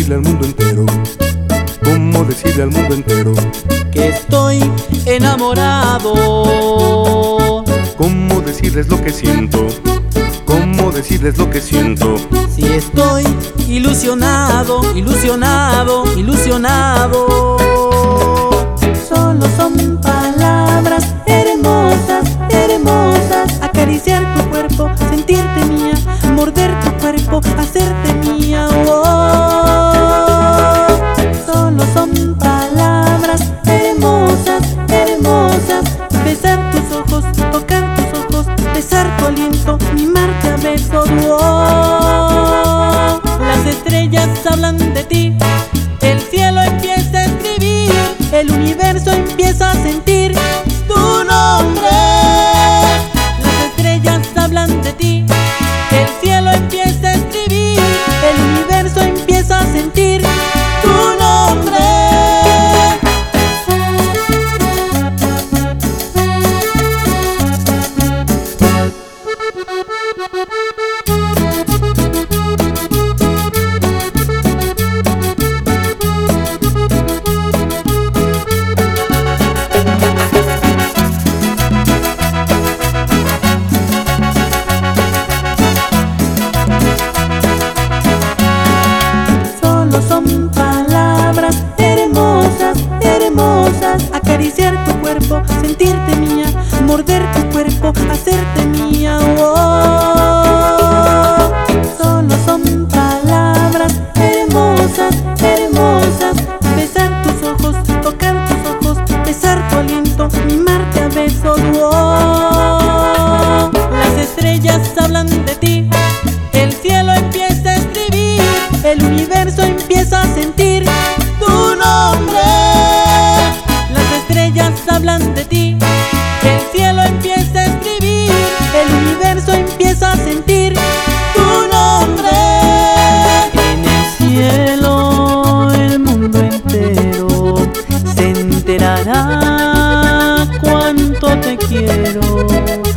decirle al mundo entero? ¿Cómo decirle al mundo entero? Que estoy enamorado. ¿Cómo decirles lo que siento? ¿Cómo decirles lo que siento? Si estoy ilusionado, ilusionado, ilusionado. Solo son palabras hermosas, hermosas. Acariciar tu cuerpo, sentirte mía, morder tu cuerpo, hacerte mía. Oh, solo son palabras hermosas, hermosas. Besar tus ojos, tocar tus ojos, besar tu aliento, mimarte a besos. Oh, las estrellas hablan de ti, el cielo empieza a escribir, el universo empieza a sentir tu nombre. Las estrellas hablan de ti, el cielo empieza a escribir, el universo empieza a sentir tu nombre. Son palabras hermosas, hermosas. Acariciar tu cuerpo, sentirte mía, morder tu cuerpo, hacerte mía. Oh, solo son palabras hermosas, hermosas. Besar tus ojos, tocar tus ojos, besar tu aliento, mimarte a besos. Oh, las estrellas hablan de ti, el cielo empieza a escribir, el universo empieza a sentir tu nombre. Las estrellas hablan de ti, el cielo empieza a escribir, el universo empieza a sentir tu nombre. En el cielo el mundo entero se enterará cuánto te quiero.